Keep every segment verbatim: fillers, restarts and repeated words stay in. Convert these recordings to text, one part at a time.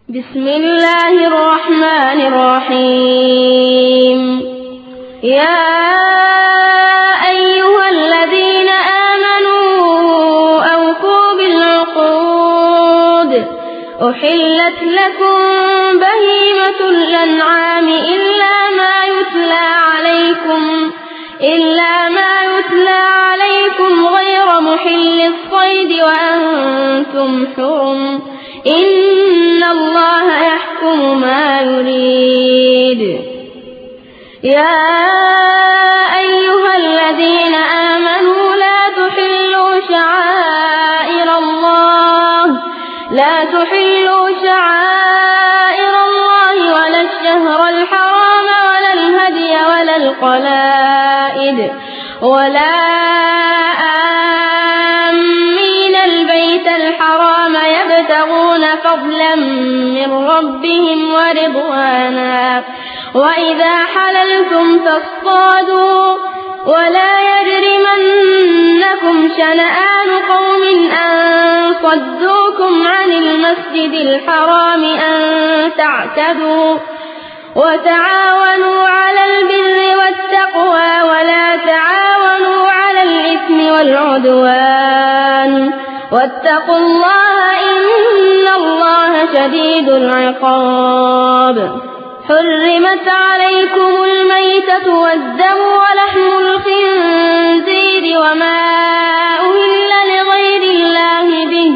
بسم الله الرحمن الرحيم. يا أيها الذين آمنوا أوفوا بالعقود أحلت لكم بهيمة الأنعام إلا ما يتلى عليكم إلا ما يتلى عليكم غير محل الصيد وأنتم حرم إن الله يحكم ما يريد. يا أيها الذين آمنوا لا تحلوا شعائر الله لا تحلوا شعائر الله ولا الشهر الحرام ولا الهدي ولا القلائد ولا آمين البيت الحرام يبتغون فضلا من ربهم ورضوانا وإذا حللتم فاصطادوا ولا يجرمنكم شنآن قوم أن صدوكم عن المسجد الحرام أن تعتدوا وتعاونوا على البر والتقوى ولا تعاونوا على الإثم والعدوان واتقوا الله إن الله شديد العقاب. حرمت عليكم الميتة والدم ولحم الخنزير وما أهل لغير الله به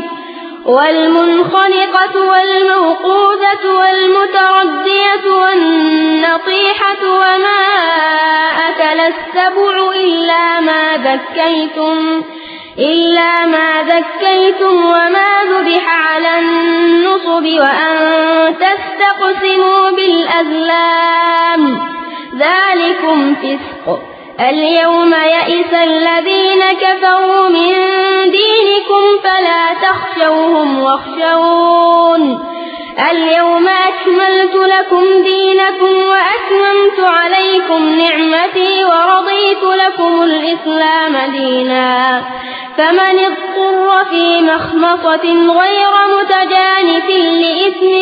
والمنخنقة والموقوذة والمتردية والنطيحة وما أكل السبع إلا ما ذكيتم إلا ما ذكيتم وما ذبح على النصب وأن تستقسموا بالأزلام ذلكم فسق. اليوم يئس الذين كفروا من دينكم فلا تخشوهم واخشون اليوم أكملت لكم دينكم وأتممت عليكم نعمتي ورضيت لكم الإسلام دينا فمن اضطر في مخمصة غير متجانف لإثم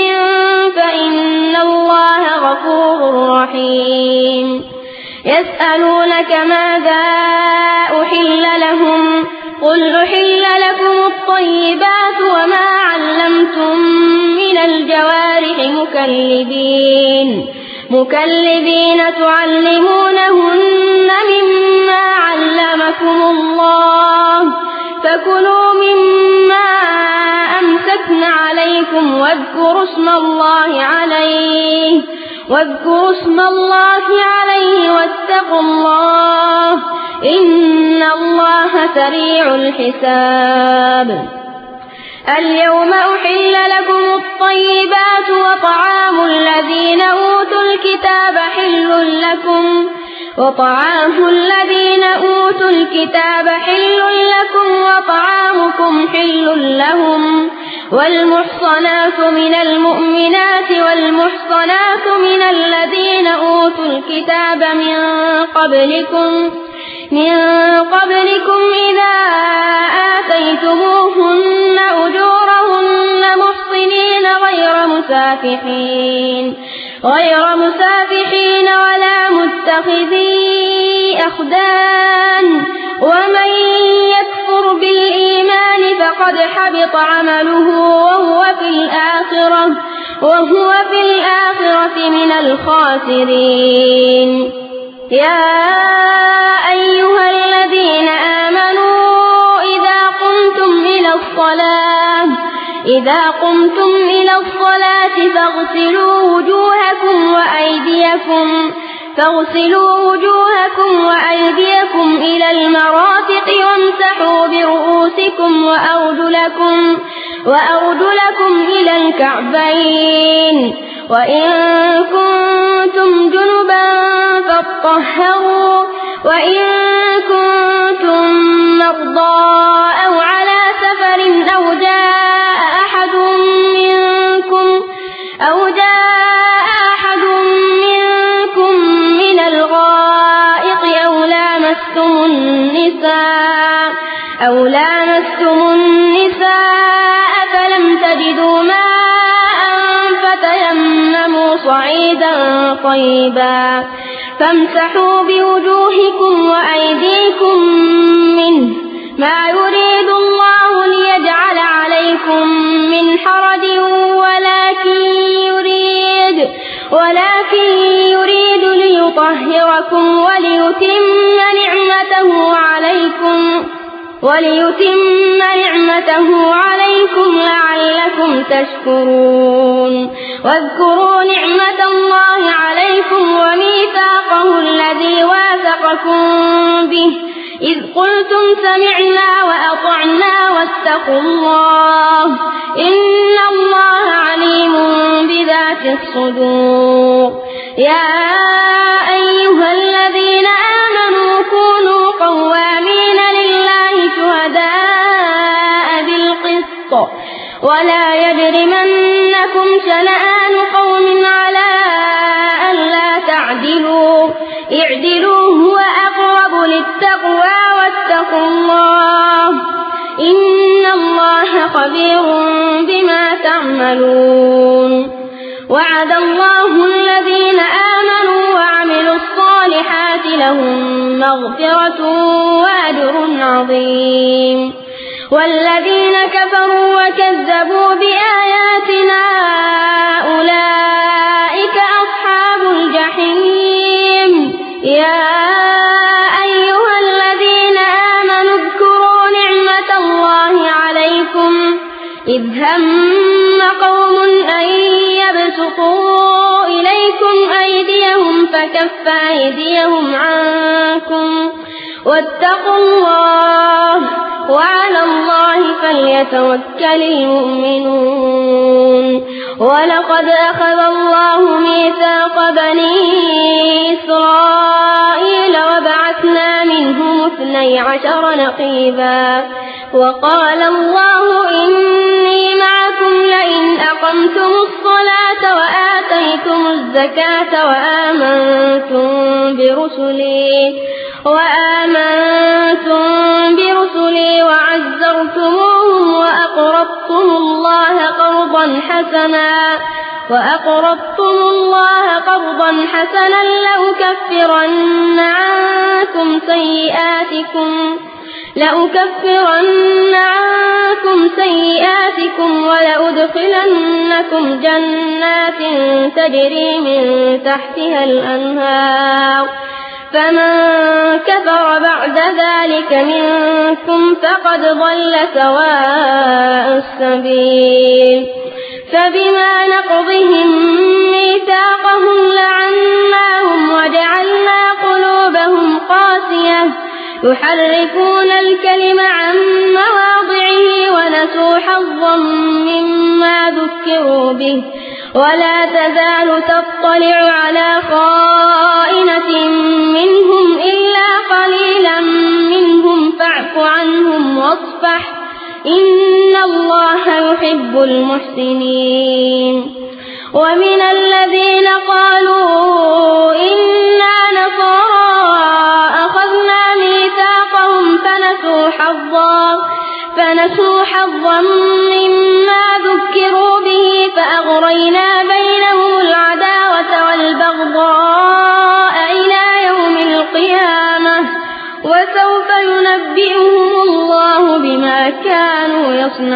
فإن الله غفور رحيم. يسألونك ماذا أحل لهم قل أحل لكم الطيبات وما علمتم من الجوارح مكلبين مكلبين تعلمونهن مما علمكم الله فكلوا مما أمسكن عليكم واذكروا اسم الله عليه واذكروا اسم الله عليه واتقوا الله إن الله سريع الحساب. اليوم أحل لكم الطيبات وطعام الذين أوتوا الكتاب حل لكم وطعام الذين أوتوا الكتاب حل لكم وطعامكم حل لهم والمحصنات من المؤمنات والمحصنات من الذين أوتوا الكتاب من قبلكم من قبلكم إذا آتيتموهن أجورهن محصنين غير مسافحين غير مسافحين ولا متخذي أخدان ومن يكفر بالإيمان فقد حبط عمله وهو في الآخرة وهو في الآخرة من الخاسرين. يا أيها الذين آمنوا إذا قمتم إلى الصلاة إذا قمتم إلى الصلاة فاغسلوا وجوهكم وأيديكم فاغسلوا وجوهكم وأيديكم إلى المرافق وامسحوا برؤوسكم وأرجلكم وأرجلكم إلى الكعبين وإن كنتم جنبا فاطهروا وإن كنتم مرضى أو على سفر أو جاء أحد منكم أو جاء أحد منكم من الغائط أو لامستم النساء أو لامستم النساء فلم تجدوا ماء فتيمموا صعيدا طيبا فامسحوا بوجوهكم وأيديكم منه ما يريد الله ليجعل عليكم من حرج ولكن يريد ولكن يريد ليطهركم وليتم نعمته عليكم وليتم نعمته عليكم لعلكم تشكرون واذكروا نعمة الله عليكم وميثاقه الذي واثقكم به إذ قلتم سمعنا وأطعنا واتقوا الله إن الله عليم بذات الصدور يا أيها الذين آمنوا كونوا قوامين لله شهداء بالقسط ولا يجرمنكم شنآن قوم على ألا تعدلوا اعدلوا هو أقرب للتقوى واتقوا الله إن الله خبير بما تعملون وعد الله الذين آمنوا وعملوا الصالحات لهم مغفرة وأجر عظيم والذين كفروا وكذبوا بآياتنا أولئك أصحاب الجحيم يا أيها الذين آمنوا اذكروا نعمة الله عليكم إذ هم قوم أن يبسطوا إليكم أيديهم فكف أيديهم عنكم واتقوا الله وعلى الله فليتوكل المؤمنون ولقد أخذ الله ميثاق بني إسرائيل وبعثنا منهم اثني عشر نقيبا وقال الله إني معكم لئن أقمتم الصلاة وآتيتم الزكاة وآمنتم برسلي وآمنتم برسلي وعزرتموهم وأقرضتم الله قرضا حسنا وأقرضتم الله قرضا حسنا لأكفرن عنكم سيئاتكم لأكفرن عنكم سيئاتكم ولأدخلنكم جنات تجري من تحتها الأنهار فمن كفر بعد ذلك منكم فقد ضل سواء السبيل فبما نقضهم ميثاقهم لعناهم وجعلنا قلوبهم قاسية يحرفون الكلم عن مواضعه ونسوا حظا مما ذكروا به ولا تزال تطلع على خائنة منهم إلا قليلا منهم فاعف عنهم واصفح إن الله يحب المحسنين ومن الذين قالوا إنا نصارى أخذنا ميثاقهم فنسوا حظا فنسوا حظا مما ذكروا به فأغرينا بينهم العداوة والبغضاء إلى يوم القيامة وسوف ينبئهم الله بما كانوا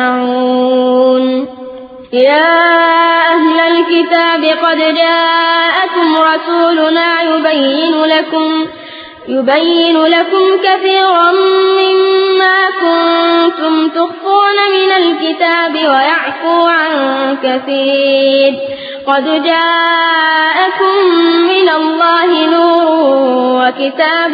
يصنعون يا أهل الكتاب قد جاءكم رسولنا يبين لكم يبين لكم كثيرا مما كنتم تخفون من الكتاب ويعفو عن كثير قد جاءكم من الله نور وكتاب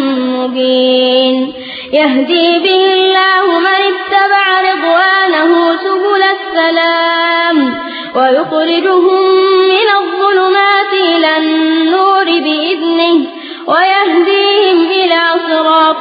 مبين يهدي به الله من اتبع رضوانه سبل السلام ويخرجهم من الظلمات إلى النور بإذنه ويهديهم إلى صراط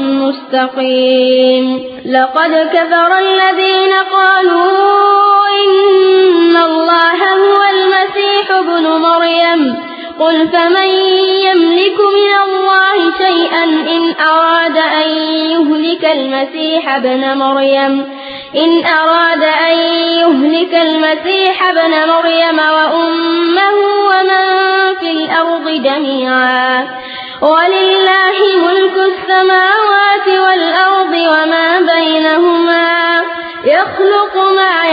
مستقيم لقد كفر الذين قالوا إن الله هو المسيح ابن مريم قل فمن يملك من الله شيئا إن أراد أن يهلك المسيح ابن مريم إن أراد أن يهلك المسيح ابن مريم وأمه ومن في الأرض جميعا ولله ملك السماوات والأرض وما بينهما يخلق ما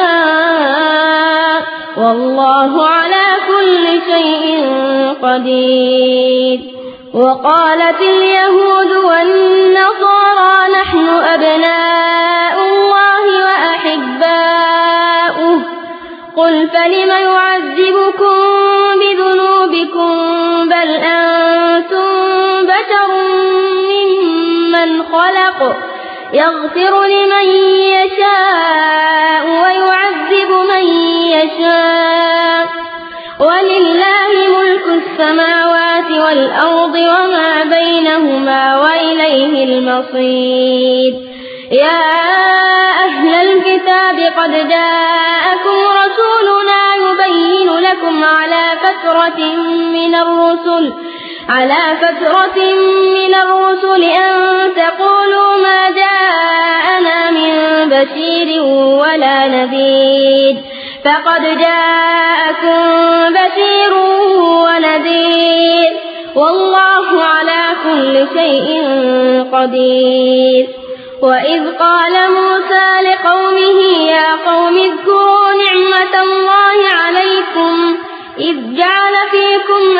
يشاء والله على كل شيء قدير. وقالت اليهود والنصارى نحن أبناء الله وأحباؤه قل فلم يعذبكم بذنوبكم بل أنتم بشر ممن خلق يغفر لمن يشاء ويعذب من يشاء ولله ملك السماوات والأرض وما بينهما وإليه المصير. يا أهل الكتاب قد جاءكم رسولنا يبين لكم على فترة من الرسل على فترة من الرسل أن تقولوا ما جاءنا من بشير ولا نذير فقد جاءكم بشير ونذير والله على كل شيء قدير. وإذ قال موسى لقومه يا قوم اذكروا نعمة الله عليكم إذ جعل فيكم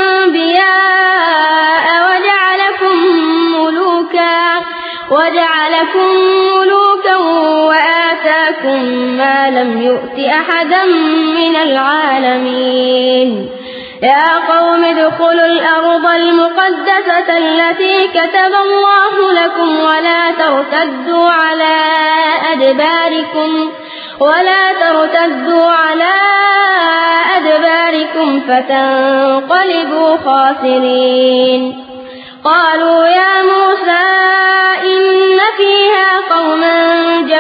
أنبياء وجعلكم ملوكا وجعلكم ملوكا وآتاكم ما لم يؤت أحدا من العالمين. يا قوم ادخلوا الأرض المقدسة التي كتب الله لكم ولا ترتدوا على أدباركم ولا ترتدوا على أدباركم فتنقلبوا خاسرين. قالوا يا موسى إن فيها قوما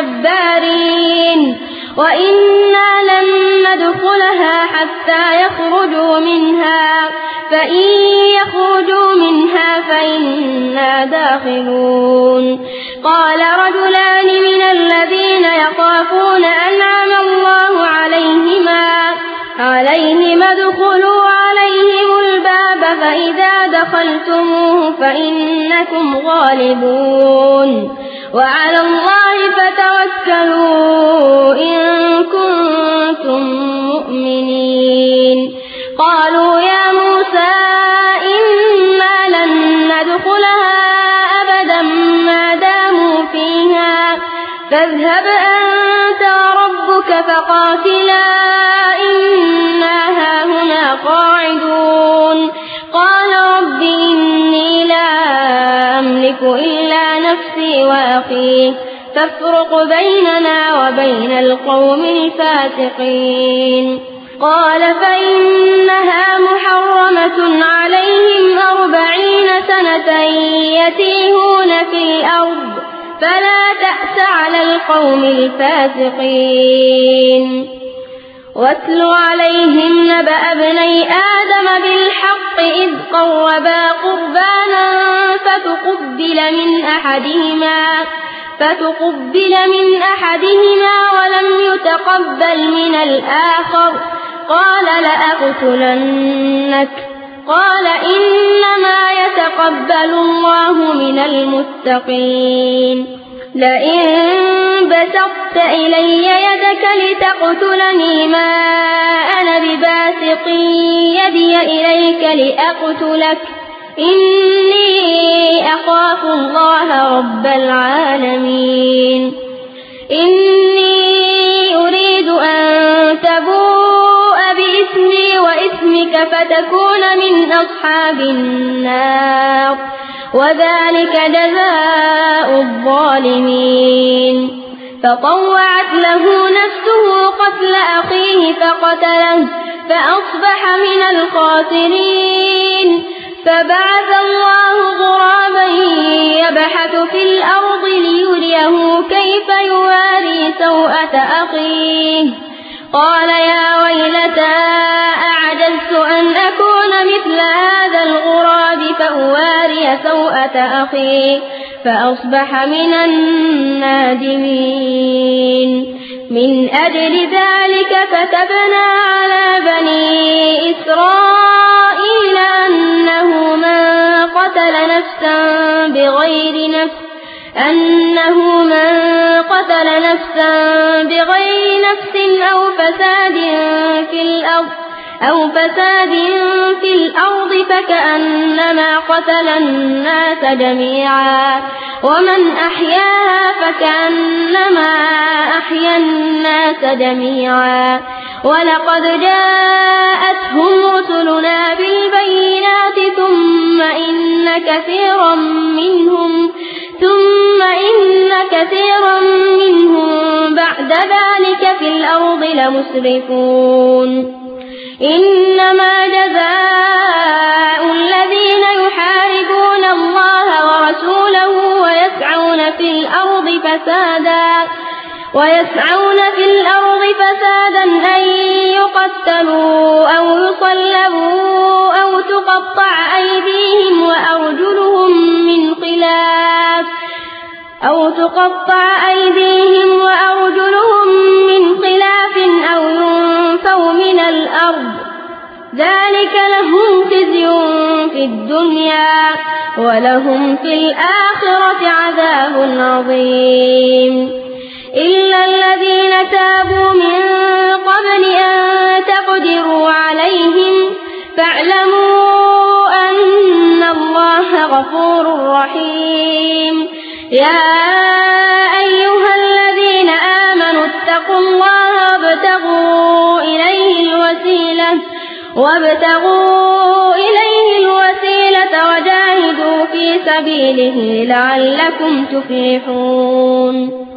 جبارين وإنا لن ندخلها حتى يخرجوا منها فإن يخرجوا منها فإنا داخلون. قال رجلان من الذين يخافون أنعم الله عليهما عليهما ادخلوا عليهم الباب فإذا دخلتموه فإنكم غالبون وعلى الله فتوكلوا إن كنتم مؤمنين. قالوا يا موسى إنا لن ندخلها أبدا ما داموا فيها فاذهب أنت وربك فقاتلا إنا هاهنا قاعدون. قال رب إني لا أملك إلا نفسي وأخي فافرق بيننا وبين القوم الفاسقين. قال فإنها محرمة عليهم أربعين سنة يتيهون في الأرض فلا تأس على القوم الفاسقين. واتل عليهم نبأ ابني آدم بالحق إذ قربا قربانا فتقبل من أحدهما فتقبل من أحدهما ولم يتقبل من الآخر قال لأقتلنك قال إنما يتقبل الله من المتقين. لئن بسطت إلي يدك لتقتلني ما أنا بباسط يدي إليك لأقتلك إني أخاف الله رب العالمين. إني أريد أن تبوء بإثمي وإثمك فتكون من أصحاب النار وذلك جزاء الظالمين. فطوعت له نفسه قتل أخيه فقتله فأصبح من الخاسرين. فبعث الله غرابا يبحث في الأرض ليريه كيف يواري سوءة أخيه قال يا ويلتى أعجزت أن أكون مثل هذا الغراب فأواري سوءة أخي فأصبح من النادمين. من أجل ذلك كتبنا على بني إسرائيل أنه من قتل نفسا بغير نفس أنه من قتل نفسا بغير نفس أو فساد في الأرض أو فساد في الأرض فكأنما قتل الناس جميعا ومن أحياها فكأنما أحيا الناس جميعا. ولقد جاءتهم رسلنا بالبينات ثم إن كثيرا منهم ثم إن كثيرا منهم بعد ذلك في الأرض لمسرفون. إنما جزاء الذين يحاربون الله ورسوله ويسعون في الأرض فسادا ويسعون في الأرض فسادا أن يقتلوا أو يصلبوا أو تقطع أيديهم وأرجلهم من خلاف أو تقطع أيديهم وأرجلهم من خلاف أو ينفوا من الأرض ذلك لهم خزي في الدنيا ولهم في الآخرة عذاب عظيم. إلا الذين تابوا من قبل أن تقدروا عليهم فاعلموا أن الله غفور رحيم. يا أيها الذين آمنوا اتقوا الله وابتغوا إليه الوسيلة وابتغوا إليه الوسيلة وجاهدوا في سبيله لعلكم تفلحون.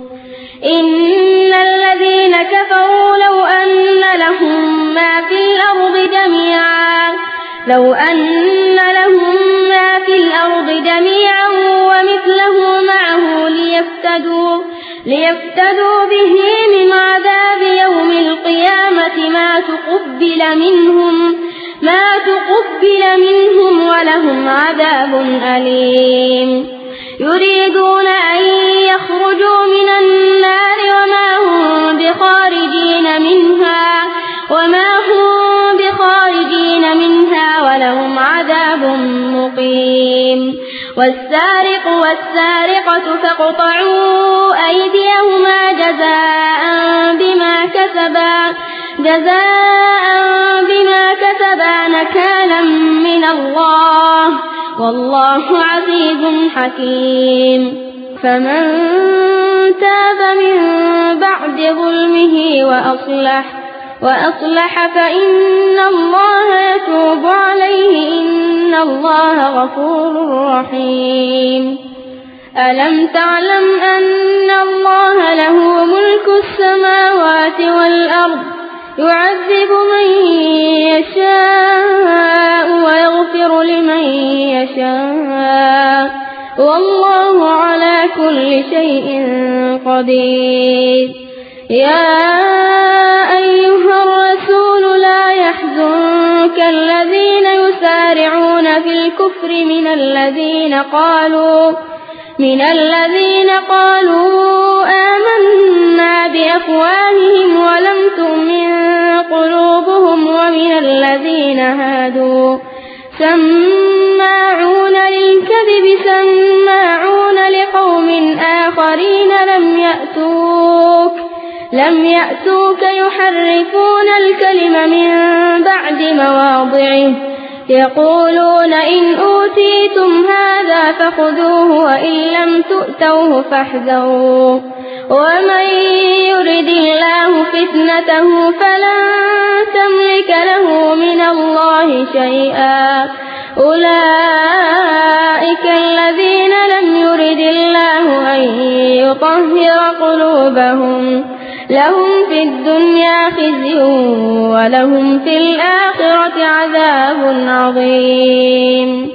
إن الذين كفروا لو أن لهم ما في الأرض جميعا لو أن لهم ما في الأرض جميعا ومثله معه ليفتدوا ليفتدوا به من عذاب يوم القيامة ما تقبل منهم ما تقبل منهم ولهم عذاب أليم. يريدون أن يخرجوا من النار وما هم بخارجين منها وما هم بخارجين منها ولهم عذاب مقيم. والسارق والسارقة فاقطعوا أيديهما جزاء بما كسبا جزاء بما كسبا نكالا من الله والله عزيز حكيم. فمن تاب من بعد ظلمه وأصلح وأصلح فإن الله يتوب عليه إن الله غفور رحيم. ألم تعلم أن الله له ملك السماوات والأرض يعذب من يشاء ويغفر لمن يشاء والله على كل شيء قدير. يا أيها الرسول لا يحزنك الذين يسارعون في الكفر من الذين قالوا من الذين قالوا آمنا بأفواههم ولم تؤمن قلوبهم ومن الذين هادوا سماعون للكذب سماعون لقوم آخرين لم يأتوك لم يأتوك يحرفون الكلم من بعد مواضعه يقولون إن أوتيتم هذا فخذوه وإن لم تؤتوه فاحذروا ومن يرد الله فتنته فلن تملك له من الله شيئا أولئك الذين لم يرد الله أن يطهر قلوبهم لهم في الدنيا خزي ولهم في الآخرة عذاب عظيم.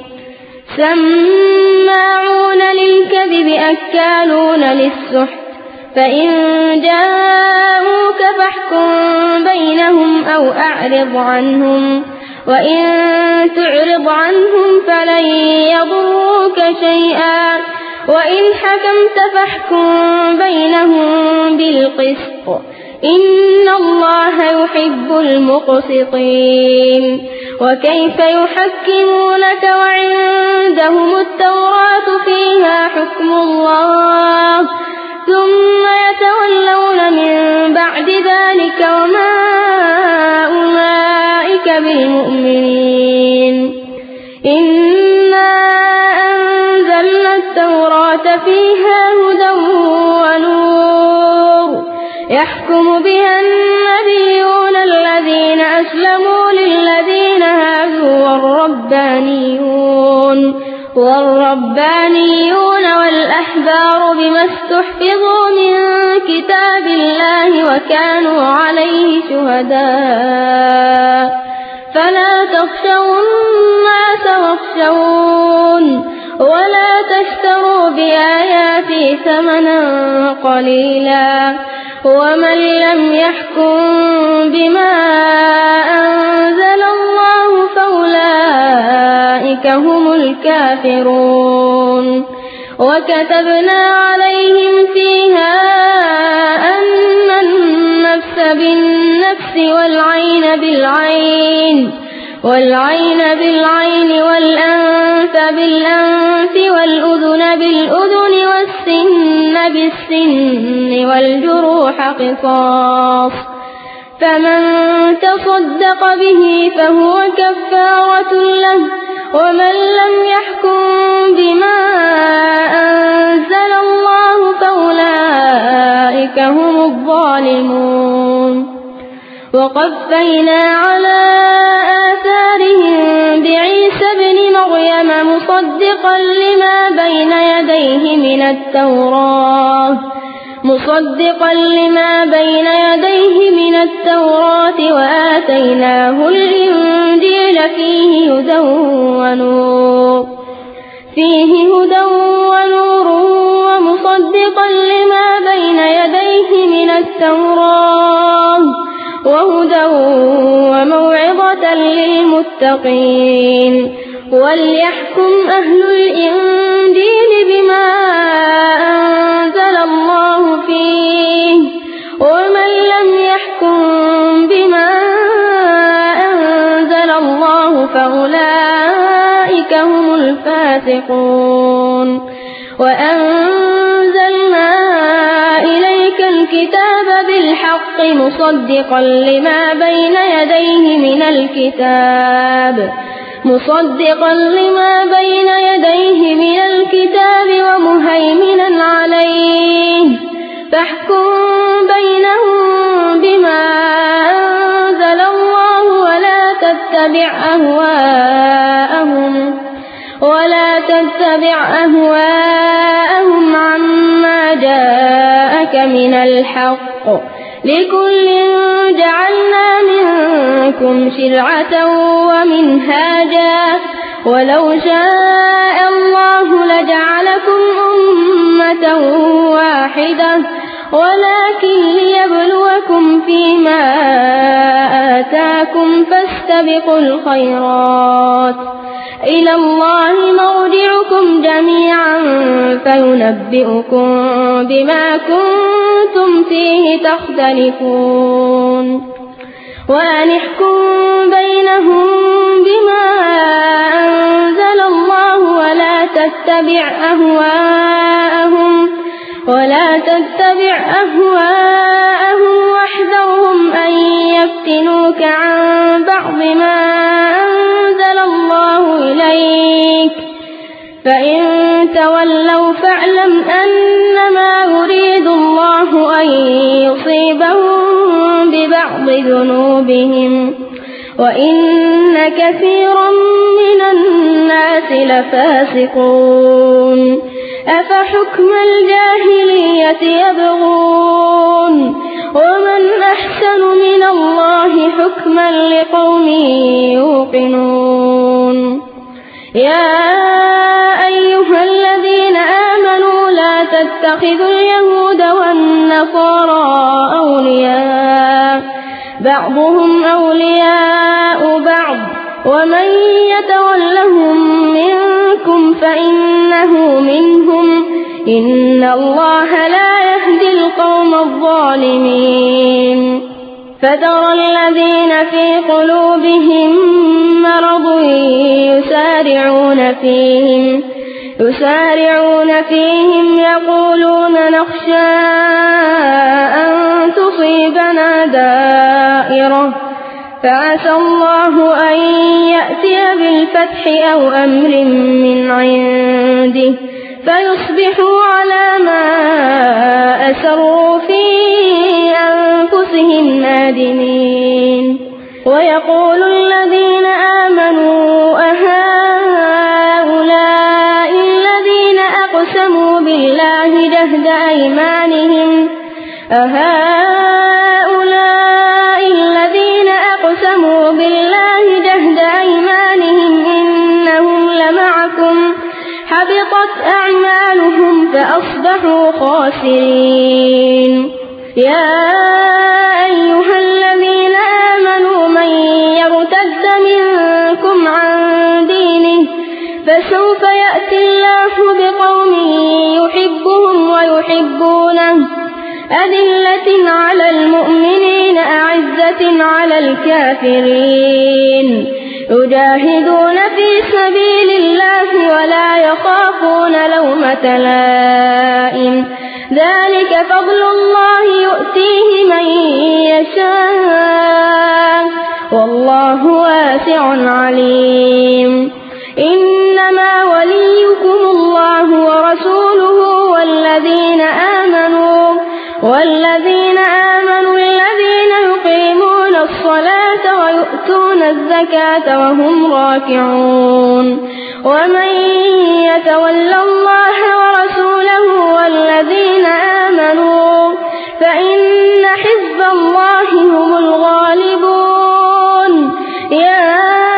سماعون للكذب أكالون للسحت فإن جاءوك فاحكم بينهم أو أعرض عنهم وإن تعرض عنهم فلن يضروك شيئا وإن حكمت فاحكم بينهم بالقسط إن الله يحب المقسطين وكيف يحكمونك وعندهم التوراة فيها حكم الله ثم يتولون من بعد ذلك وما أولئك بالمؤمنين إنا أنزلنا التوراة فيها هدى ونور يحكم بها النبيون الذين أسلموا للذين هادوا والربانيون والربانيون والأحبار بما استحفظوا من كتاب الله وكانوا عليه شهداء فلا تخشوا الناس واخشون ولا تشتروا بآياتي ثمنا قليلا ومن لم يحكم بما أنزل الله فأولئك هم الكافرون وكتبنا عليهم فيها أن النفس بالنفس والعين بالعين والعين بالعين والأنف بالأنف والأذن بالأذن والسن بالسن والجروح قصاص فمن تصدق به فهو كفارة له ومن لم يحكم بما أنزل الله فأولئك هم الظالمون وقفينا على آثارهم بعيسى ابن مريم مصدقا لما بين يديه من التوراة مصدقا لما بين يديه من التوراة وآتيناه الإنجيل فيه هدى ونور فيه هدى ونور ومصدقا لما بين يديه من التوراة وهدى وموعظة للمتقين وليحكم أهل الإنجيل بما أنزل الله فيه ومن لم يحكم بما أنزل الله فأولئك هم الفاسقون وأنزلنا إليك الكتاب بالحق مصدقا لما بين يديه من الكتاب مصدقا لما بين يديه من الكتاب ومهيمنا عليه فاحكم بينهم بما أنزل الله ولا تتبع أهواءهم ولا تتبع أهواءهم عما جاءك من الحق لكل جعلنا منكم شرعة ومنهاجا ولو شاء الله لجعلكم أمة واحدة ولكن ليبلوكم فيما آتاكم فاستبقوا الخيرات إلى الله مرجعكم جميعا فينبئكم بما كنتم فيه تختلفون وأن احكم بينهم بما أنزل الله ولا تتبع أهواءهم ولا تتبع أهواءهم واحذرهم أن يفتنوك عن بعض ما أنزل الله إليك فإن تولوا فاعلم أنما يريد الله أن يصيبهم ببعض ذنوبهم وإن كثيرا من الناس لفاسقون أفحكم الجاهلية يبغون ومن أحسن من الله حكما لقوم يوقنون يا أيها الذين آمنوا لا تتخذوا اليهود والنصارى أولياء بعضهم أولياء بعض ومن يتولهم منكم فإنه منهم إن الله لا يهدي القوم الظالمين فترى الذين في قلوبهم مرض يسارعون فيهم يسارعون فيهم يقولون نخشى أن تصيبنا دائرة فعسى الله أن يأتي بالفتح أو أمر من عنده فيصبحوا على ما أسروا في أنفسهم نادمين ويقول الذين آمنوا أهؤلاء الذين أقسموا بالله جهد أيمانهم أهؤلاء الذين أقسموا بالله جهد أيمانهم إنهم لمعكم حبطت أعمالهم فأصبحوا خاسرين يا أيها الذين آمنوا من يرتد منكم عن دينه فسوف يأتي الله بقوم يحبهم ويحبونه أذلة على المؤمنين أعزة على الكافرين يجاهدون في سبيل الله ولا يخافون لومة لائم ذلك فضل الله يؤتيه من يشاء والله واسع عليم إنما وليكم الله ورسوله والذين آمنوا والذين آمنوا الذين يقيمون الصلاة ويؤتون الزكاة وهم راكعون ومن يتول الله ورسوله والذين آمنوا فإن حزب الله هم الغالبون يا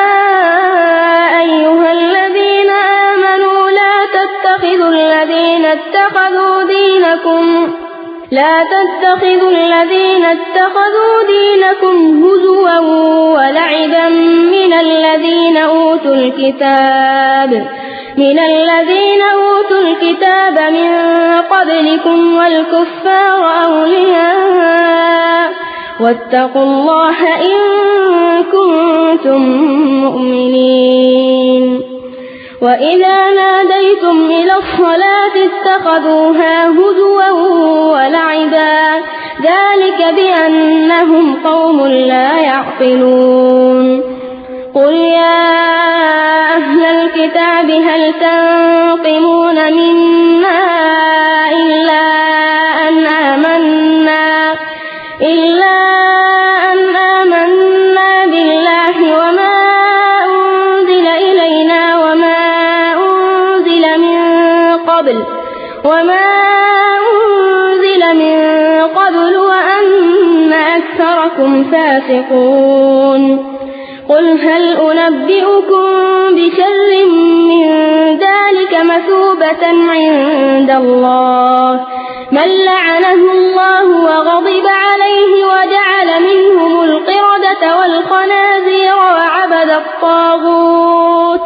أيها الذين آمنوا لا تتخذوا الذين اتخذوا دينكم لا تتخذوا الذين اتخذوا دينكم هزوا ولعبا من الذين أوتوا الكتاب من الذين أوتوا الكتاب من قبلكم والكفار أولياء واتقوا الله إن كنتم مؤمنين وإذا ناديتم إلى الصلاة اتخذوها هزوا ولعبا ذلك بأنهم قوم لا يعقلون قل يا أهل الكتاب هل تنقمون منا إلا أن آمنا إلا أن آمنا بالله وما أنزل إلينا وما أنزل من قبل وما أنزل من قبل وأن أكثركم فاسقون قل هل أنبئكم بشر من ذلك مثوبة عند الله من لعنه الله وغضب عليه وجعل منهم القردة والخنازير وعبد الطاغوت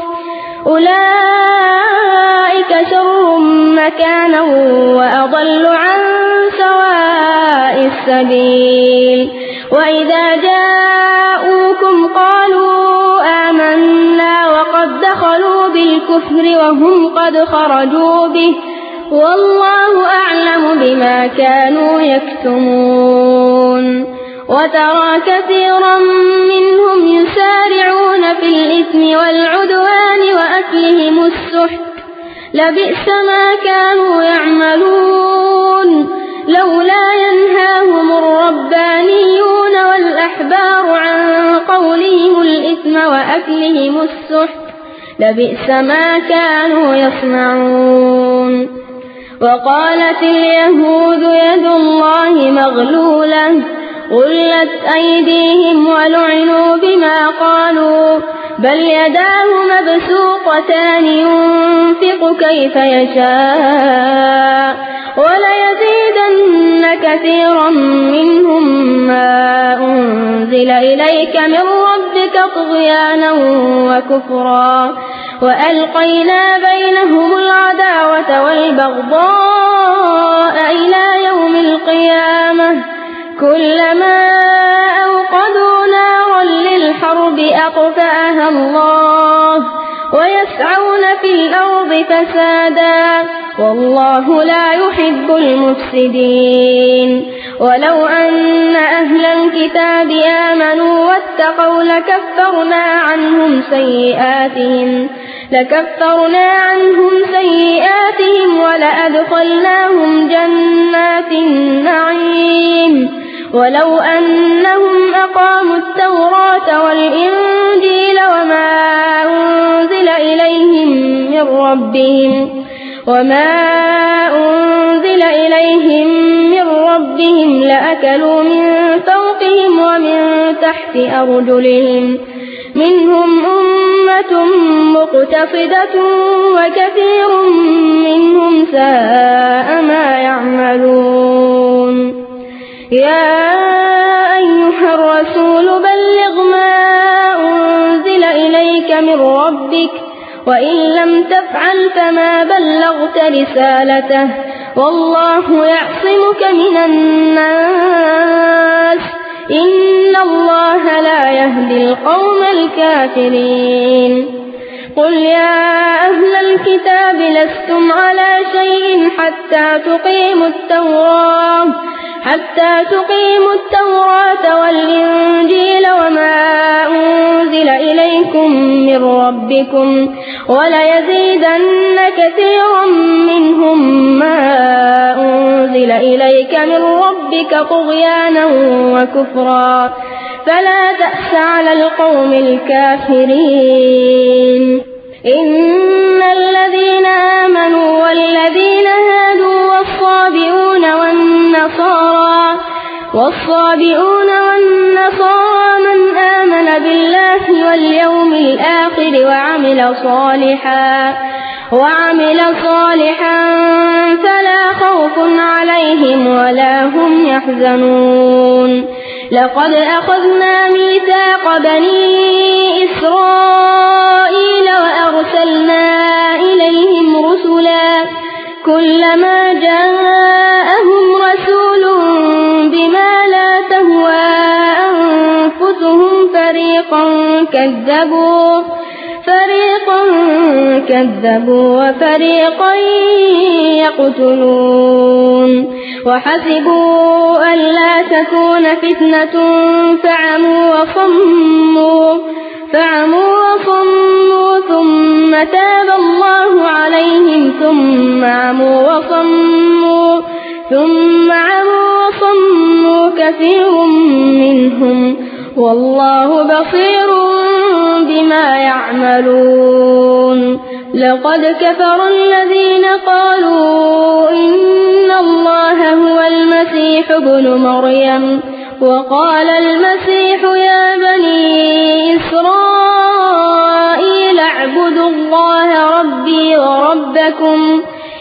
أولئك شر مكانا وأضل عن سواء السبيل وإذا جاءوكم قالوا آمنا وقد دخلوا بالكفر وهم قد خرجوا به والله أعلم بما كانوا يكتمون وترى كثيرا منهم يسارعون في الإثم والعدوان وأكلهم السحت لبئس ما كانوا يعملون لولا ينهاهم الربانيون والأحبار عن قولهم الإثم وأكلهم السحت لبئس ما كانوا يصنعون وقالت اليهود يد الله مغلولة غلت أيديهم ولعنوا بما قالوا بل يداه مبسوطتان ينفق كيف يشاء وليزيدن كثيرا منهم ما أنزل إليك من ربك ربك طغيانا وكفرا وألقينا بينهم العداوة والبغضاء إلى يوم القيامة كلما أوقدوا نارا للحرب أطفأها الله ويسعون في الأرض فسادا والله لا يحب المفسدين ولو أن أهل الكتاب آمنوا واتقوا لكفرنا عنهم سيئاتهم لكفرنا عنهم سيئاتهم ولأدخلناهم جنات النعيم ولو أنهم أقاموا التوراة والإنجيل وما أنزل إليهم من ربهم وما أنزل إليهم من ربهم لأكلوا من فوقهم ومن تحت أرجلهم منهم أمة مقتصدة وكثير منهم ساء ما يعملون يا أيها الرسول بلغ ما أنزل إليك من ربك وإن لم تفعل فما بلغت رسالته والله يعصمك من الناس إن الله لا يهدي القوم الكافرين قل يا أهل الكتاب لستم على شيء حتى تقيموا التوراة حتى تقيموا التوراة والإنجيل وما أنزل إليكم من ربكم وليزيدن كثيرا منهم ما أنزل إليك من ربك طغيانا وكفرا فلا تأس على القوم الكافرين إن الذين آمنوا والذين هادوا والصابئون والنصارى والصابئون والنصارى من آمن بالله واليوم الآخر وعمل صالحا وعمل صالحا فلا خوف عليهم ولا هم يحزنون لقد أخذنا ميثاق بني إسرائيل وأرسلنا إليهم رسلا كلما جاءهم رسول بما لا تهوى أنفسهم فريقا كذبوا فريقا كذبوا وفريقا يقتلون وحسبوا ألا تكون فتنة فعموا وصموا فعموا وصموا ثم تاب الله عليهم ثم عموا وصموا ثم عموا وصموا كثير منهم والله بصير بما يعملون لقد كفر الذين قالوا إن الله هو المسيح ابن مريم وقال المسيح يا بني إسرائيل اعبدوا الله ربي وربكم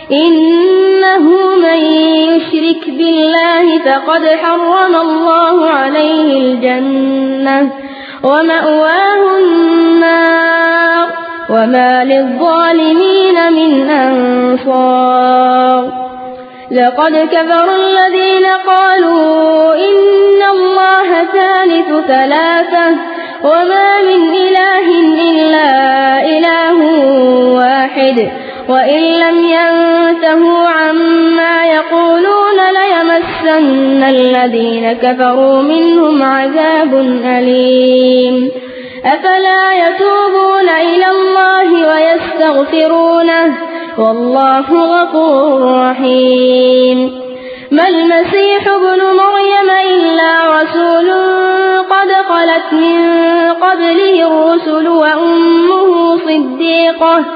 إنه من يشرك بالله فقد حرم الله عليه الجنة ومأواه النار وما للظالمين من أنصار لقد كفر الذين قالوا إن الله ثالث ثلاثة وما من إله إلا إله واحد وإن لم ينتهوا عما يقولون ليمسن الذين كفروا منهم عذاب أليم أفلا يتوبون إلى الله ويستغفرونه والله غفور رحيم ما المسيح ابن مريم إلا رسول قد خلت من قبله الرسل وأمه صديقة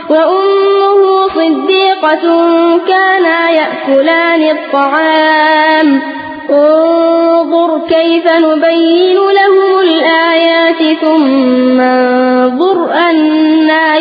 وأمه صديقة كانا يأكلان الطعام انظر كيف نبين لهم الآيات ثم انظر أنا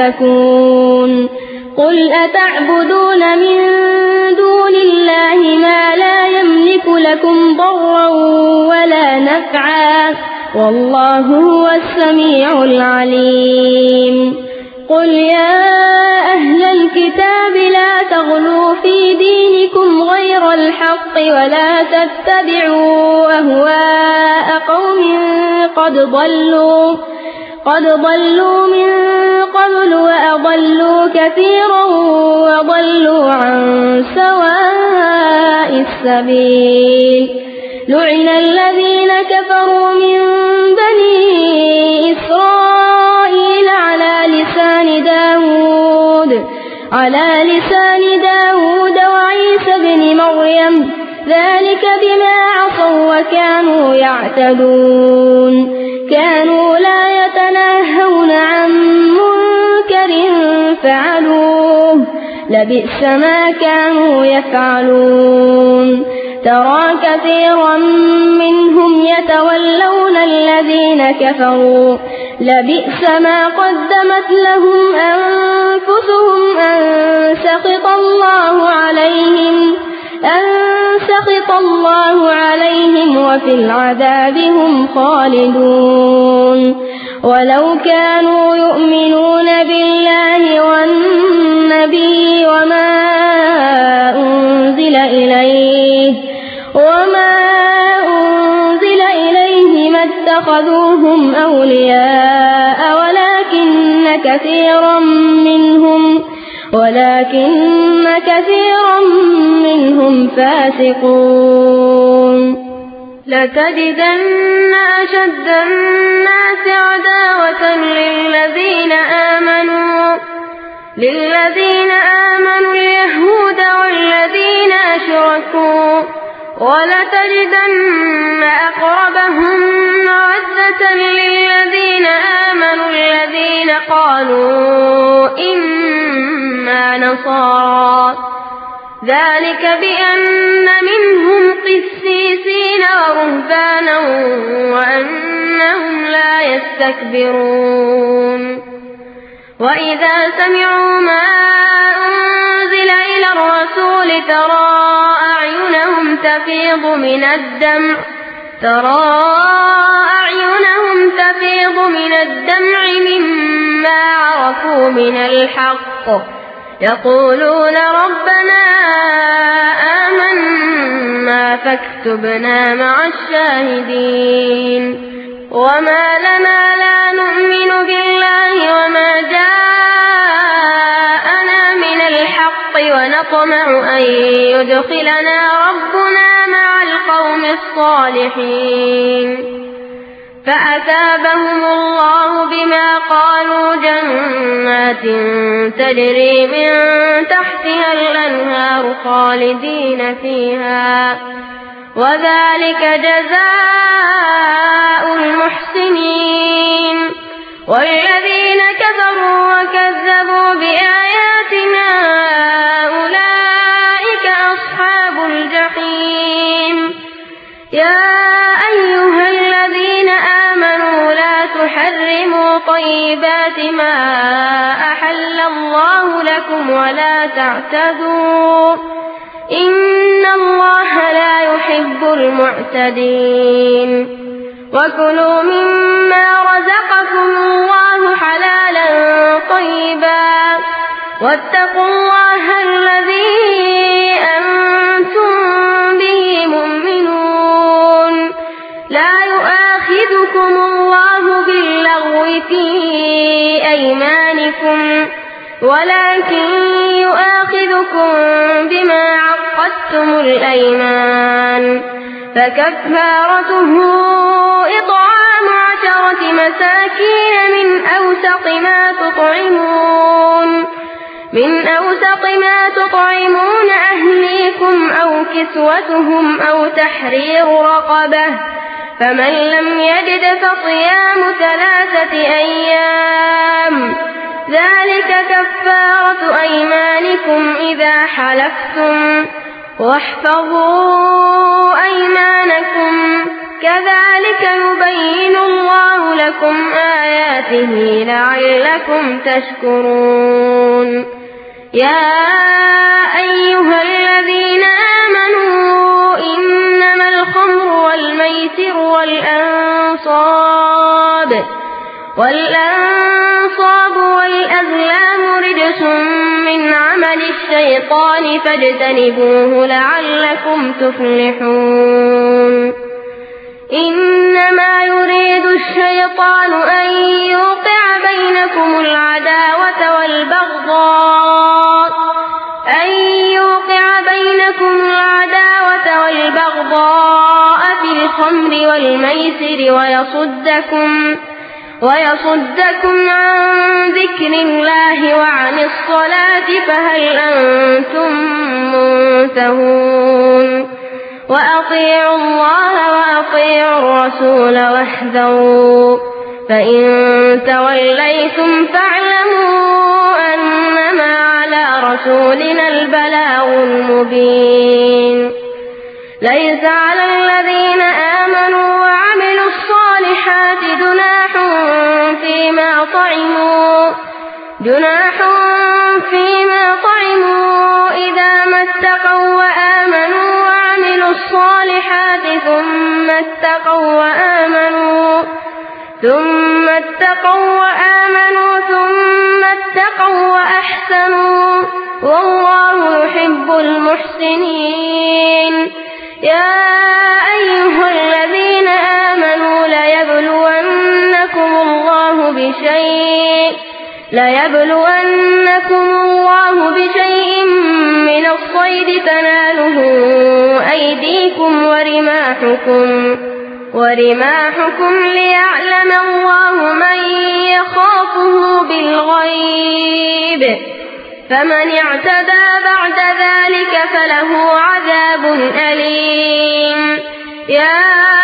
يؤفكون قل أتعبدون من دون الله ما لا يملك لكم ضرا ولا نفعا والله هو السميع العليم. قل يا أهل الكتاب لا تغلوا في دينكم غير الحق ولا تتبعوا أهواء قوم قد ضلوا قد ضلوا من قبل وأضلوا كثيرا وضلوا عن سواء السبيل. لعن الذين كفروا من بني إسرائيل على لسان داود على لسان داود وعيسى بن مريم ذلك بما عصوا وكانوا يعتدون. كانوا لا يتناهون عن منكر فعلوه لبئس ما كانوا يفعلون. ترى كثيرا منهم يتولون الذين كفروا لبئس ما قدمت لهم أنفسهم أن سخط الله عليهم أن سخط الله عليهم وفي العذاب هم خالدون. ولو كانوا يؤمنون بالله والنبي وما أنزل إليه وما أنزل إليه ما اتخذوهم أولياء ولكن كثيرا منهم ولكن كثيرا منهم فاسقون. لتجدن أشد الناس عداوة للذين آمنوا للذين آمنوا اليهود والذين أشركوا ولتجدن أقربهم مودة للذين آمنوا الذين قالوا إنا نصارى ذلك بأن منهم قسيسين ورهبانا وأنهم لا يستكبرون. وإذا سمعوا ما أنزل إلى الرسول ترى أعينهم تفيض من الدمع ترى أعينهم تفيض من الدمع مما عرفوا من الحق يقولون ربنا آمنا فاكتبنا مع الشاهدين. وما لنا لا نؤمن بالله وما جاءنا من الحق ونطمع أن يدخلنا ربنا مع القوم الصالحين. فأثابهم الله بما قالوا جنات تجري من تحتها الأنهار خالدين فيها وذلك جزاء المحسنين. والذين كفروا وكذبوا بآياتنا أولئك أصحاب الجحيم. يا أيها الذين آمنوا لا تحرموا طيبات ما أحل الله لكم ولا تعتدوا إن الله لا يحب المعتدين. وكلوا مما رزقكم الله حلالا طيبا واتقوا الله الذي أنتم به مؤمنون. لا يؤاخذكم الله باللغو في أيمانكم ولكن يؤاخذكم بما عقدتم الأيمان. فكفارته إطعام عشرة مساكين من أوسط ما تطعمون من أوسط ما تطعمون أهليكم أو كسوتهم أو تحرير رقبة فمن لم يجد فصيام ثلاثة أيام ذلك كفارة أيمانكم إذا حلفتم واحفظوا أيمانكم كذلك يبين الله لكم آياته لعلكم تشكرون. يا أيها الذين آمنوا إنما الخمر والميسر والأنصاب والأنصاب والأزلام رجس من عمل الشيطان فاجتنبوه لعلكم تفلحون إنما يريد الشيطان أن يوقع بينكم العداوة والبغضاء أن يوقع بينكم العداوة والبغضاء في الخمر والميسر ويصدكم ويصدكم عن ذكر الله وعن الصلاة فهل أنتم منتهون وأطيعوا الله وأطيعوا الرسول واحذروا فإن توليتم فاعلموا أنما على رسولنا البلاغ المبين ليس على الذين آمنوا وعملوا الصالحات جناح فيما طعموا جناح فيما طعموا إذا ما اتقوا وآمنوا وعملوا الصالحات ثم اتقوا وآمنوا ثم اتقوا وآمنوا ثم اتقوا وأحسنوا والله يحب المحسنين يا أيها الذين آمنوا ليبلونكم الله بشيء ليبلونكم الله بشيء من الصيد تناله أيديكم ورماحكم ورماحكم ليعلم الله من يخافه بالغيب فمن اعتدى بعد ذلك فله عذاب أليم يا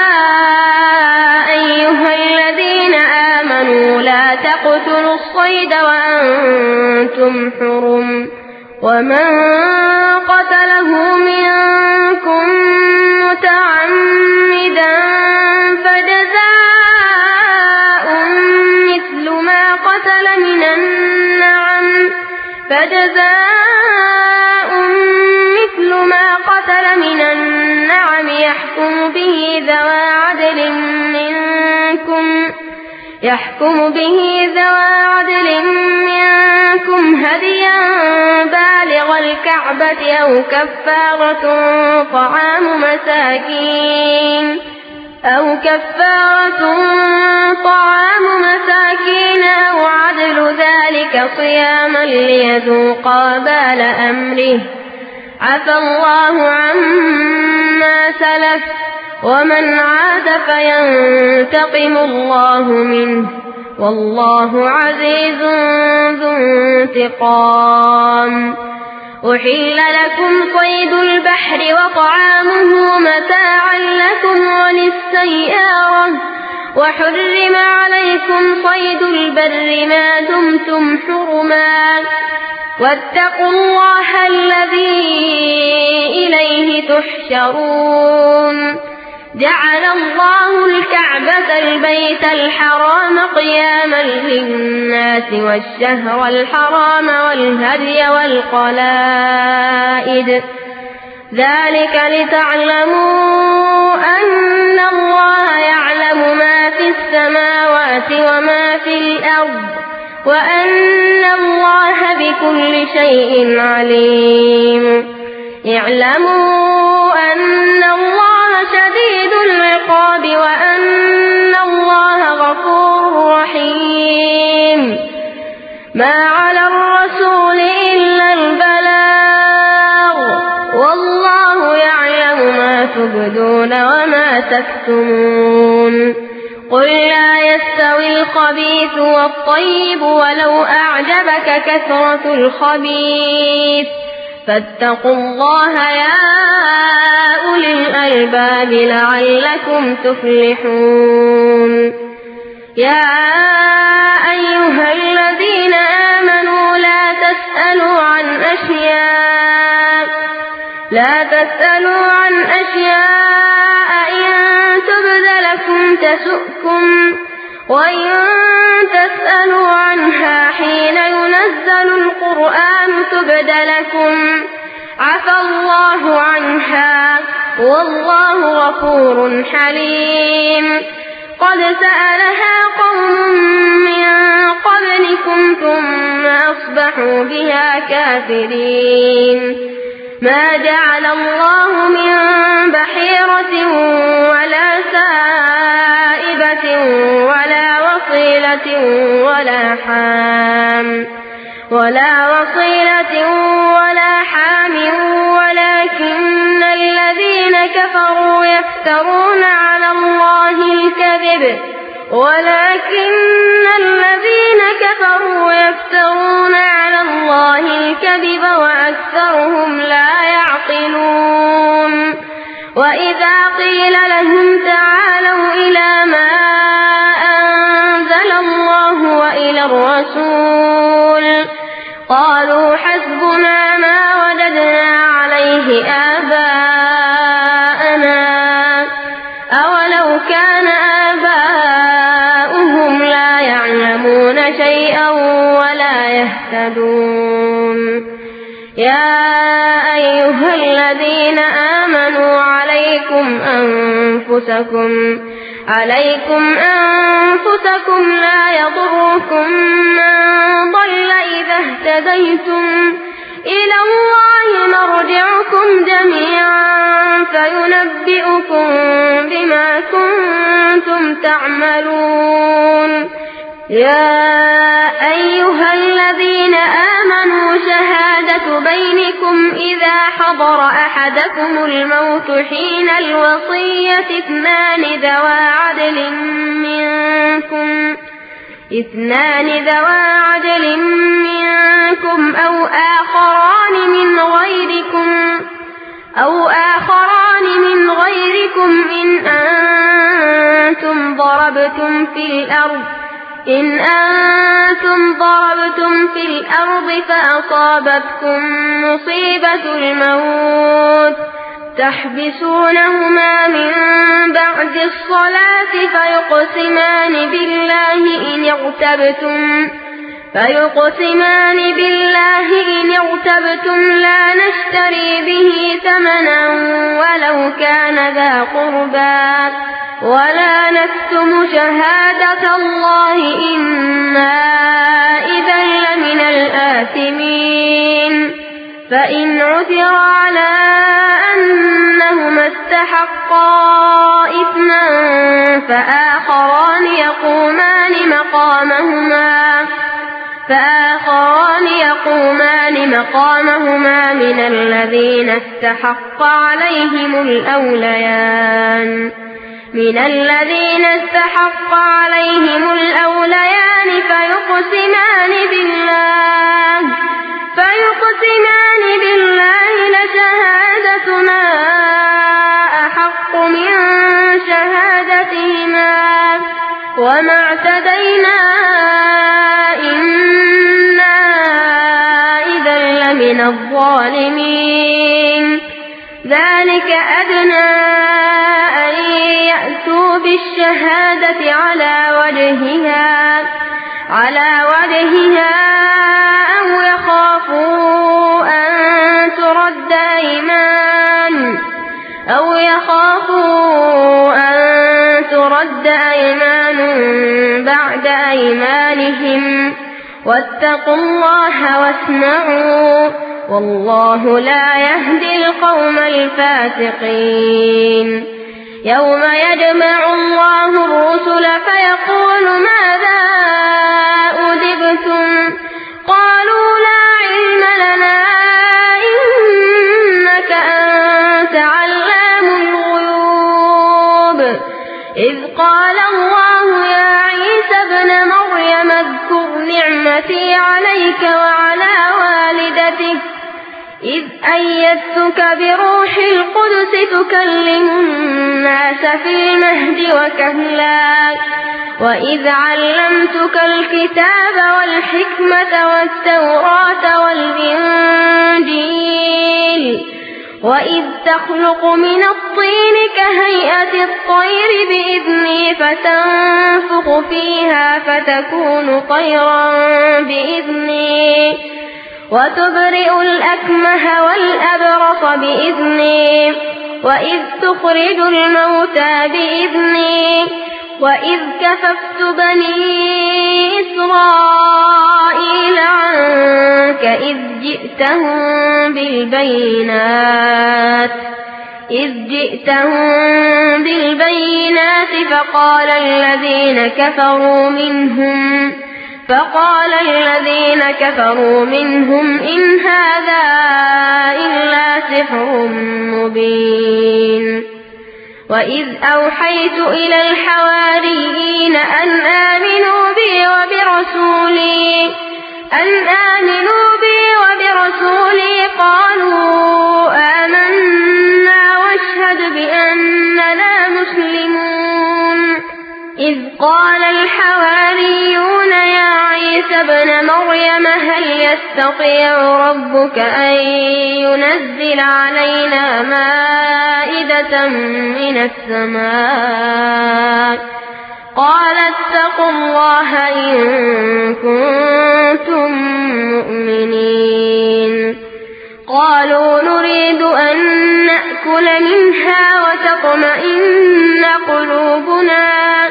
أيها الذين آمنوا لا تقتلوا الصيد وأنتم حرم ومن قتله منكم متعمدا فجزاء مثل ما قتل من النعم فجزاء مثل ما قتل من النعم يحكم به ذوى عدل منكم يحكم به ذوى عدل منكم هديا بالغ الكعبة أو كفارة طعام مساكين أو كفارة طعام مساكين أو عدل ذلك صياما ليذوقا بال أمره عفى الله عما سلف ومن عاد فينتقم الله منه والله عزيز ذو انتقام أحل لكم صيد البحر وطعامه متاعا لكم وللسيارة وحرم عليكم صيد البر ما دمتم حرما واتقوا الله الذي إليه تحشرون جعل الله الكعبة البيت الحرام قياما للناس والشهر الحرام والهدي والقلائد ذلك لتعلموا أن الله يعلم ما في السماوات وما في الأرض وأن الله بكل شيء عليم اعلموا أن الله شديد العقاب وأن الله غفور رحيم ما على الرسول إلا البلاغ والله يعلم ما تبدون وما تكتمون قل لا يستوي الخبيث والطيب ولو أعجبك كثرة الخبيث فاتقوا الله يا أولي الألباب لعلكم تفلحون يا أيها الذين آمنوا لا تسألوا عن أشياء لا تسألوا عن أشياء إن تبد لكم تسؤكم وإن تسألوا عنها حين ينزل القرآن تبد لكم عفى الله عنها والله غفور حليم قد سألها قوم من قبلكم ثم أصبحوا بها كافرين ما جعل الله من بحيرة ولا سائبة ولا وصيلة ولا حام ولا وصيلة ولا حام ولكن الذين كفروا يفترون على الله الكذب ولكن الذين كفروا يفترون على الله الكذب وأكثرهم لا يعقلون وإذا قيل لهم تعالوا إلى ما أنزل الله وإلى الرسول قالوا حسبنا ما وجدنا عليه آباءنا أولو كان آباؤهم لا يعلمون شيئا ولا يهتدون يا أيها الذين آمنوا عليكم أنفسكم عليكم أنفسكم لا يضركم من ضل إذا اهتديتم إلى الله مرجعكم جميعا فينبئكم بما كنتم تعملون يا أيها الذين آمنوا شهادة بينكم إذا حضر أحدكم الموت حين الوصية اثنان ذوى عدل منكم اثنان ذوى عدل منكم أو آخران من غيركم أو آخران من غيركم إن أنتم ضربتم في الأرض إن أنتم ضربتم في الأرض فأصابتكم مصيبة الموت تحبسونهما من بعد الصلاة فيقسمان بالله إن ارتبتم فيقسمان بالله إن ارتبتم لا نشتري به ثمنا ولو كان ذا قربى ولا نكتم شهادة الله إنا إذا لمن الآثمين فإن عثر على أنهما استحقا إثما فآخران يقومان مقامهما فآخران يقومان مقامهما من الذين استحق عليهم الأوليان من الذين استحق عليهم الأوليان فيقسمان بالله فيقسمان بالله لشهادتنا أحق من شهادتهما وما اعتدينا إنا إذا لمن الظالمين ذلك أدنى أن يأتوا بالشهادة على وجهها على وجهها أو يخافوا أن ترد أيمان أو يخافوا أن ترد أيمان بعد أيمانهم واتقوا الله واسمعوا والله لا يهدي القوم الفاسقين يوم يجمع الله الرسل فيقول ماذا أجبتم قالوا لا علم لنا إنك أنت علام الغيوب إذ قال الله يا عيسى ابن مريم اذكر نعمتي عليك وعلى والدتك إذ أيدتك بروح القدس تكلم الناس في المهد وكهلا وإذ علمتك الكتاب والحكمة والتوراة والإنجيل وإذ تخلق من الطين كهيئة الطير بإذني فتنفخ فيها فتكون طيرا بإذني وتبرئ الأكمه والأبرص بإذني وإذ تخرج الموتى بإذني وإذ كففت بني إسرائيل عنك إذ جئتهم بالبينات إذ جئتهم بالبينات فقال الذين كفروا منهم فقال الذين كفروا منهم إن هذا إلا سحر مبين وإذ أوحيت إلى الحواريين أن آمنوا بي وبرسولي أن آمنوا بي وبرسولي قالوا آمنا واشهد بأننا مسلمون إذ قال الحواريون يا عيسى ابن مريم هل يستطيع ربك أن ينزل علينا مائدة من السماء قال اتقوا الله إن كنتم مؤمنين قالوا نريد أن نأكل منها وتطمئن قلوبنا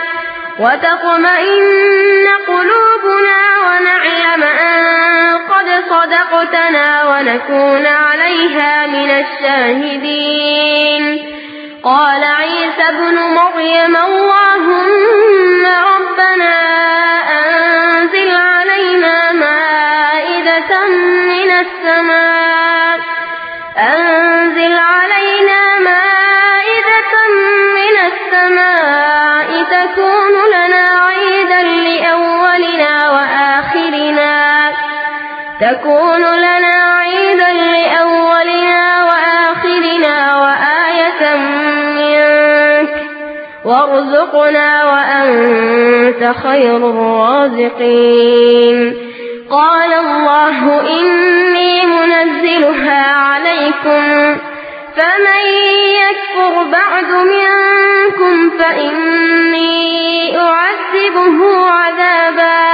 وتطمئن قلوبنا ونعلم أن قد صدقتنا ونكون عليها من الشاهدين قال عيسى ابن مريم اللهم ربنا أنزل علينا مائدة من السماء أنزل علينا مائدة من السماء تكون لنا عيدا لأولنا وآخرنا تكون لنا عيدا لأولنا وآخرنا وآية منك وارزقنا وأنت خير الرازقين قال الله إني منزلها عليكم فمن يكفر بعد منكم فإني أعذبه عذابا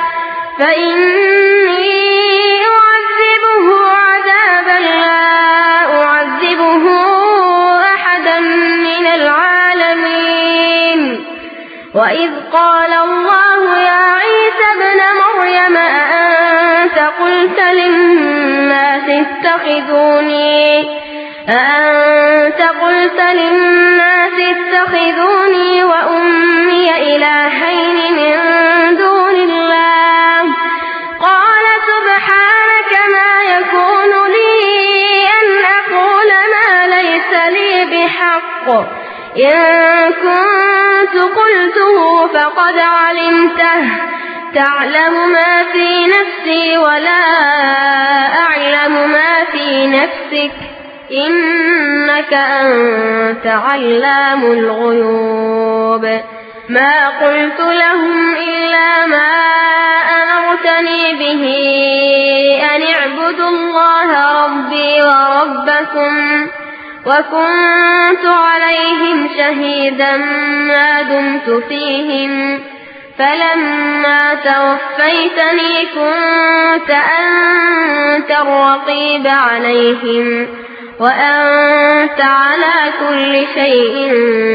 فإني أعذبه عذابا لا أعذبه أحدا من العالمين وإذ قال الله يا عيسى ابن مريم أأنت قلت للناس اتخذوني أأنت قلت للناس اتخذوني وأمي إلهين من دون الله قال سبحانك ما يكون لي أن أقول ما ليس لي بحق إن كنت قلته فقد علمته تعلم ما في نفسي ولا أعلم ما في نفسك إنك أنت علام الغيوب ما قلت لهم إلا ما أمرتني به أن اعبدوا الله ربي وربكم وكنت عليهم شهيدا ما دمت فيهم فلما توفيتني كنت أنت الرقيب عليهم وأنت على كل شيء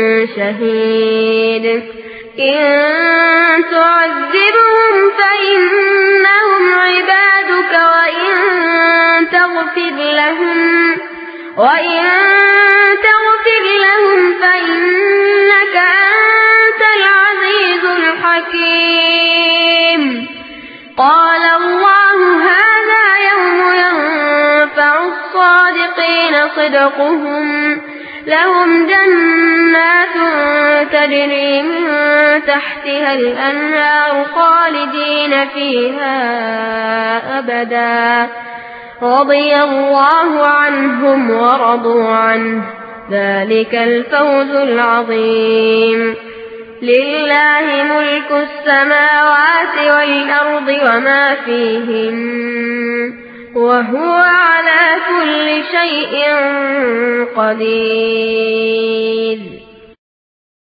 شهيد إن تعذبهم فإنهم عبادك وإن تغفر لهم وإن تغفر لهم فإنك أنت العزيز الحكيم قال الله هذا يوم ينفع الصادقين صدقهم لهم جنات تجري من تحتها الأنهار خالدين فيها أبدا رضي الله عنهم ورضوا عنه ذلك الفوز العظيم لله ملك السماوات والأرض وما فيهن وهو على كل شيء قدير.